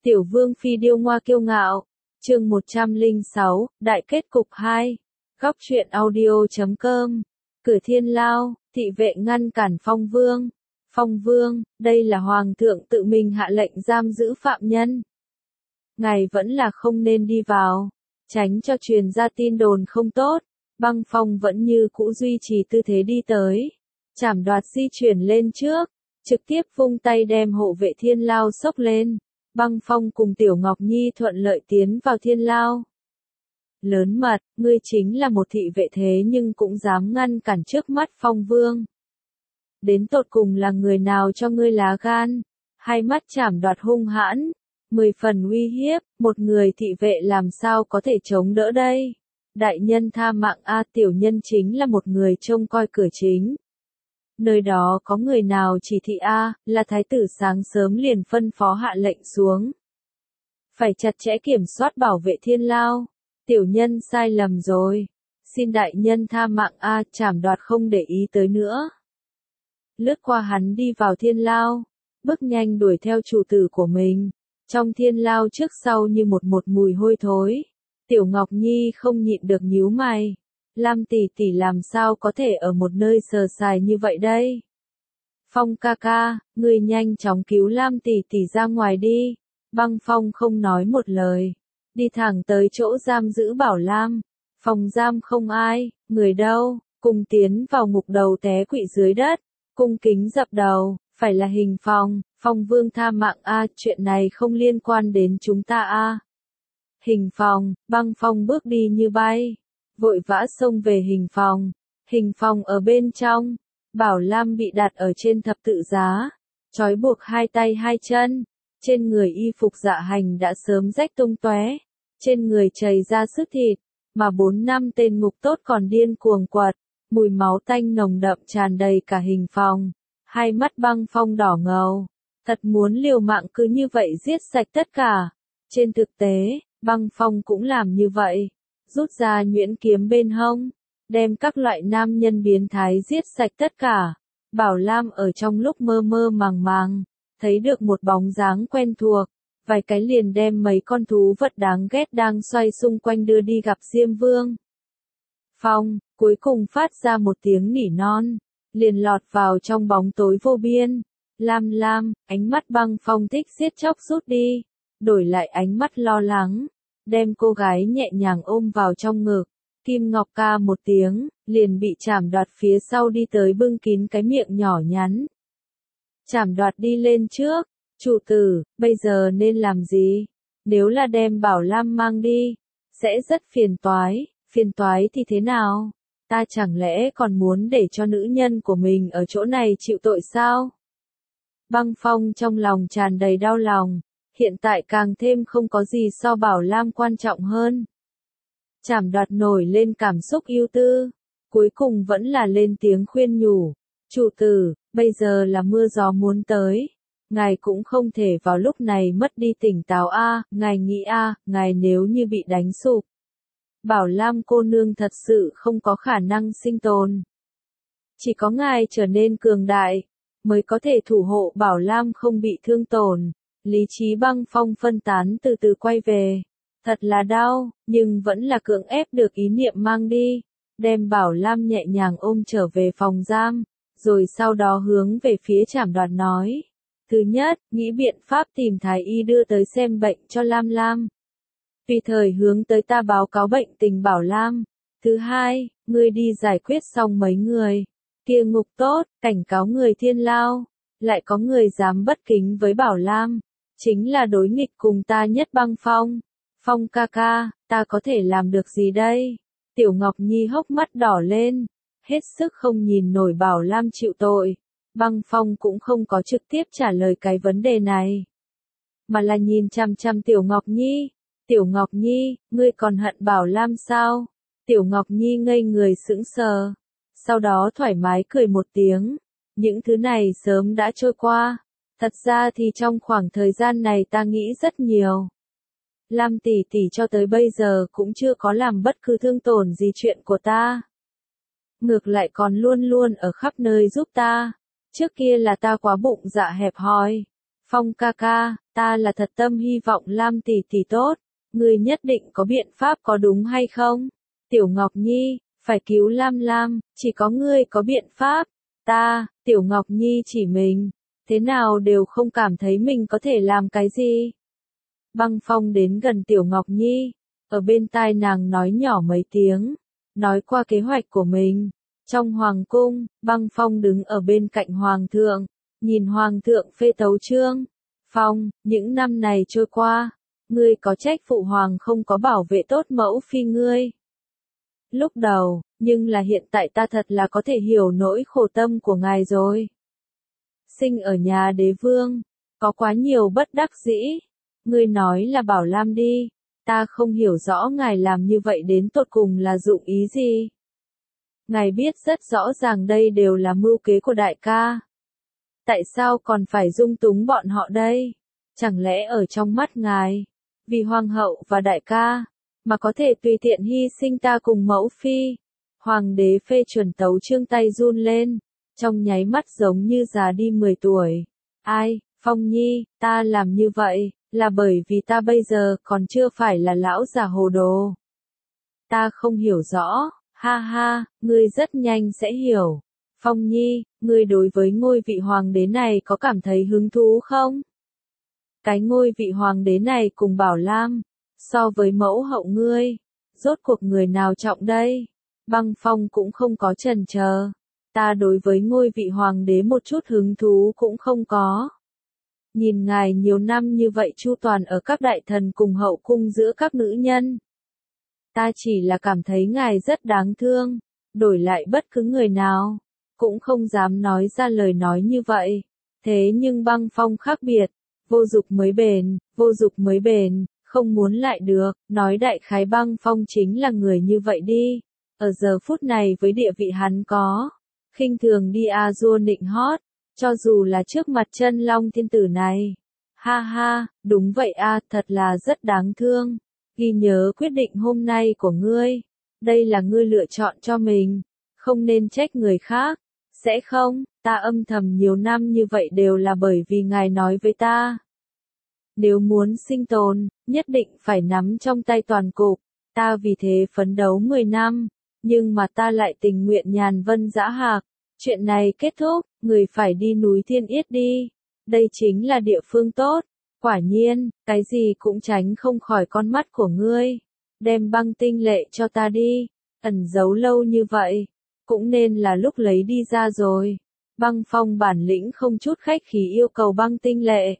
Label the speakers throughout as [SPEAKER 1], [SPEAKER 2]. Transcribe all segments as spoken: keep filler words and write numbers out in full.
[SPEAKER 1] Tiểu vương phi điêu ngoa kiêu ngạo. Chương một trăm lẻ sáu, đại kết cục hai. Góc truyện audio chấm com. Cửa Thiên Lao, thị vệ ngăn cản Phong Vương. Phong Vương, đây là hoàng thượng tự mình hạ lệnh giam giữ phạm nhân. Ngài vẫn là không nên đi vào, tránh cho truyền ra tin đồn không tốt. Băng Phong vẫn như cũ duy trì tư thế đi tới. Trảm Đoạt di chuyển lên trước, trực tiếp vung tay đem hộ vệ Thiên Lao xốc lên. Băng Phong cùng Tiểu Ngọc Nhi thuận lợi tiến vào Thiên Lao. Lớn mật, ngươi chính là một thị vệ thế nhưng cũng dám ngăn cản trước mắt Phong Vương. Đến tột cùng là người nào cho ngươi lá gan? Hai mắt Trảm Đoạt hung hãn, mười phần uy hiếp, một người thị vệ làm sao có thể chống đỡ đây? Đại nhân tha mạng a, tiểu nhân chính là một người trông coi cửa chính. Nơi đó có người nào chỉ thị a, là thái tử sáng sớm liền phân phó hạ lệnh xuống. Phải chặt chẽ kiểm soát bảo vệ Thiên Lao. Tiểu nhân sai lầm rồi. Xin đại nhân tha mạng a, Trảm Đoạt không để ý tới nữa. Lướt qua hắn đi vào Thiên Lao, bước nhanh đuổi theo chủ tử của mình. Trong Thiên Lao trước sau như một một mùi hôi thối. Tiểu Ngọc Nhi không nhịn được nhíu mày. Lam tỷ tỷ làm sao có thể ở một nơi sờ sài như vậy đây? Phong ca ca, ngươi nhanh chóng cứu Lam tỷ tỷ ra ngoài đi. Băng Phong không nói một lời, đi thẳng tới chỗ giam giữ Bảo Lam. Phòng giam không ai, người đâu, cùng tiến vào ngục đầu té quỵ dưới đất, cung kính dập đầu, phải là Hình Phong. Phong Vương tha mạng a, chuyện này không liên quan đến chúng ta a. Hình Phong, Băng Phong bước đi như bay, vội vã xông về Hình Phong. Hình Phong ở bên trong, Bảo Lam bị đặt ở trên thập tự giá, trói buộc hai tay hai chân, trên người y phục dạ hành đã sớm rách tung tóe, trên người chảy ra sức thịt, mà bốn năm tên ngục tốt còn điên cuồng quật, mùi máu tanh nồng đậm tràn đầy cả Hình Phong. Hai mắt Băng Phong đỏ ngầu, thật muốn liều mạng cứ như vậy giết sạch tất cả. Trên thực tế, Băng Phong cũng làm như vậy, rút ra nhuyễn kiếm bên hông, đem các loại nam nhân biến thái giết sạch tất cả. Bảo Lam ở trong lúc mơ mơ màng màng, thấy được một bóng dáng quen thuộc, vài cái liền đem mấy con thú vật đáng ghét đang xoay xung quanh đưa đi gặp Diêm Vương. Phong, cuối cùng phát ra một tiếng nỉ non, liền lọt vào trong bóng tối vô biên. Lam Lam, ánh mắt Băng Phong thích giết chóc rút đi, đổi lại ánh mắt lo lắng, đem cô gái nhẹ nhàng ôm vào trong ngực. Kim Ngọc ca một tiếng, liền bị Trảm Đoạt phía sau đi tới bưng kín cái miệng nhỏ nhắn. Trảm Đoạt đi lên trước, chủ tử, bây giờ nên làm gì? Nếu là đem Bảo Lam mang đi, sẽ rất phiền toái. Phiền toái thì thế nào? Ta chẳng lẽ còn muốn để cho nữ nhân của mình ở chỗ này chịu tội sao? Băng Phong trong lòng tràn đầy đau lòng, hiện tại càng thêm không có gì so Bảo Lam quan trọng hơn. Trảm Đoạt nổi lên cảm xúc ưu tư, cuối cùng vẫn là lên tiếng khuyên nhủ. Chủ tử, bây giờ là mưa gió muốn tới, ngài cũng không thể vào lúc này mất đi tỉnh táo a, ngài nghĩ a, ngài nếu như bị đánh sụp, Bảo Lam cô nương thật sự không có khả năng sinh tồn. Chỉ có ngài trở nên cường đại, mới có thể thủ hộ Bảo Lam không bị thương tổn. Lý trí Băng Phong phân tán từ từ quay về. Thật là đau, nhưng vẫn là cưỡng ép được ý niệm mang đi. Đem Bảo Lam nhẹ nhàng ôm trở về phòng giam, rồi sau đó hướng về phía Trảm Đoạt nói. Thứ nhất, nghĩ biện pháp tìm thái y đưa tới xem bệnh cho Lam Lam. Tùy thời hướng tới ta báo cáo bệnh tình Bảo Lam. Thứ hai, ngươi đi giải quyết xong mấy người kia ngục tốt, cảnh cáo người Thiên Lao. Lại có người dám bất kính với Bảo Lam, chính là đối nghịch cùng ta nhất. Băng Phong. Phong ca ca, ta có thể làm được gì đây? Tiểu Ngọc Nhi hốc mắt đỏ lên, hết sức không nhìn nổi Bảo Lam chịu tội. Băng Phong cũng không có trực tiếp trả lời cái vấn đề này, mà là nhìn chằm chằm Tiểu Ngọc Nhi. Tiểu Ngọc Nhi, ngươi còn hận Bảo Lam sao? Tiểu Ngọc Nhi ngây người sững sờ, sau đó thoải mái cười một tiếng. Những thứ này sớm đã trôi qua. Thật ra thì trong khoảng thời gian này ta nghĩ rất nhiều. Lam tỷ tỷ cho tới bây giờ cũng chưa có làm bất cứ thương tổn gì chuyện của ta. Ngược lại còn luôn luôn ở khắp nơi giúp ta. Trước kia là ta quá bụng dạ hẹp hòi. Phong ca ca, ta là thật tâm hy vọng Lam tỷ tỷ tốt, ngươi nhất định có biện pháp có đúng hay không? Tiểu Ngọc Nhi, phải cứu Lam Lam, chỉ có ngươi có biện pháp. Ta, Tiểu Ngọc Nhi chỉ mình, thế nào đều không cảm thấy mình có thể làm cái gì. Băng Phong đến gần Tiểu Ngọc Nhi, ở bên tai nàng nói nhỏ mấy tiếng, nói qua kế hoạch của mình. Trong hoàng cung, Băng Phong đứng ở bên cạnh hoàng thượng, nhìn hoàng thượng phê tấu chương. Phong, những năm này trôi qua, ngươi có trách phụ hoàng không có bảo vệ tốt mẫu phi ngươi. Lúc đầu, nhưng là hiện tại ta thật là có thể hiểu nỗi khổ tâm của ngài rồi. Sinh ở nhà đế vương, có quá nhiều bất đắc dĩ. Ngươi nói là Bảo Lam đi, ta không hiểu rõ ngài làm như vậy đến tột cùng là dụng ý gì. Ngài biết rất rõ ràng đây đều là mưu kế của đại ca. Tại sao còn phải dung túng bọn họ đây? Chẳng lẽ ở trong mắt ngài, vì hoàng hậu và đại ca, mà có thể tùy tiện hy sinh ta cùng mẫu phi? Hoàng đế phê chuẩn tấu chương tay run lên, trong nháy mắt giống như già đi mười tuổi. Ai, Phong Nhi, ta làm như vậy, là bởi vì ta bây giờ còn chưa phải là lão già hồ đồ. Ta không hiểu rõ, ha ha, ngươi rất nhanh sẽ hiểu. Phong Nhi, ngươi đối với ngôi vị hoàng đế này có cảm thấy hứng thú không? Cái ngôi vị hoàng đế này cùng Bảo Lam, so với mẫu hậu ngươi, rốt cuộc người nào trọng đây? Băng Phong cũng không có chần chờ. Ta đối với ngôi vị hoàng đế một chút hứng thú cũng không có. Nhìn ngài nhiều năm như vậy chu toàn ở các đại thần cùng hậu cung giữa các nữ nhân. Ta chỉ là cảm thấy ngài rất đáng thương, đổi lại bất cứ người nào, cũng không dám nói ra lời nói như vậy. Thế nhưng Băng Phong khác biệt, vô dục mới bền, vô dục mới bền, không muốn lại được, nói đại khái Băng Phong chính là người như vậy đi. Ở giờ phút này với địa vị hắn có, khinh thường đi a dua nịnh hót, cho dù là trước mặt chân long thiên tử này. Ha ha, đúng vậy a, thật là rất đáng thương. Ghi nhớ quyết định hôm nay của ngươi, đây là ngươi lựa chọn cho mình, không nên trách người khác. Sẽ không, ta âm thầm nhiều năm như vậy đều là bởi vì ngài nói với ta. Nếu muốn sinh tồn, nhất định phải nắm trong tay toàn cục, ta vì thế phấn đấu mười năm, nhưng mà ta lại tình nguyện nhàn vân dã hạc. Chuyện này kết thúc, người phải đi núi Thiên Yết đi, đây chính là địa phương tốt. Quả nhiên, cái gì cũng tránh không khỏi con mắt của ngươi. Đem băng tinh lệ cho ta đi, ẩn giấu lâu như vậy, cũng nên là lúc lấy đi ra rồi. Băng Phong bản lĩnh không chút khách khí yêu cầu băng tinh lệ.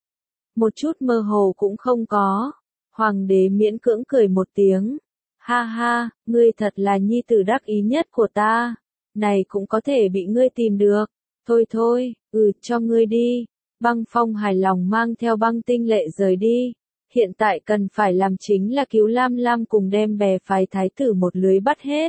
[SPEAKER 1] Một chút mơ hồ cũng không có. Hoàng đế miễn cưỡng cười một tiếng. Ha ha, ngươi thật là nhi tử đắc ý nhất của ta. Này cũng có thể bị ngươi tìm được. Thôi thôi, ừ, cho ngươi đi. Băng Phong hài lòng mang theo băng tinh lệ rời đi. Hiện tại cần phải làm chính là cứu Lam Lam cùng đem bè phái thái tử một lưới bắt hết.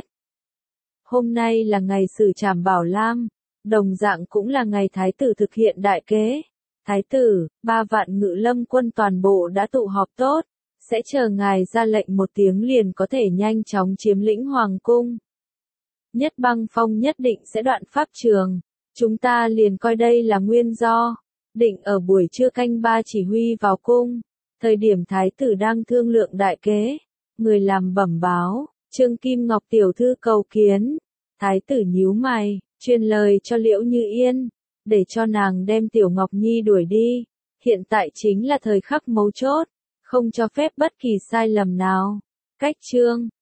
[SPEAKER 1] Hôm nay là ngày xử trảm Bảo Lam, đồng dạng cũng là ngày thái tử thực hiện đại kế. Thái tử, ba vạn ngự lâm quân toàn bộ đã tụ họp tốt, sẽ chờ ngài ra lệnh một tiếng liền có thể nhanh chóng chiếm lĩnh hoàng cung. Nhất Băng Phong nhất định sẽ đoạn pháp trường, chúng ta liền coi đây là nguyên do. Định ở buổi trưa canh ba chỉ huy vào cung, thời điểm thái tử đang thương lượng đại kế, người làm bẩm báo, Trương Kim Ngọc tiểu thư cầu kiến. Thái tử nhíu mày, truyền lời cho Liễu Như Yên, để cho nàng đem Tiểu Ngọc Nhi đuổi đi, hiện tại chính là thời khắc mấu chốt, không cho phép bất kỳ sai lầm nào. Cách chương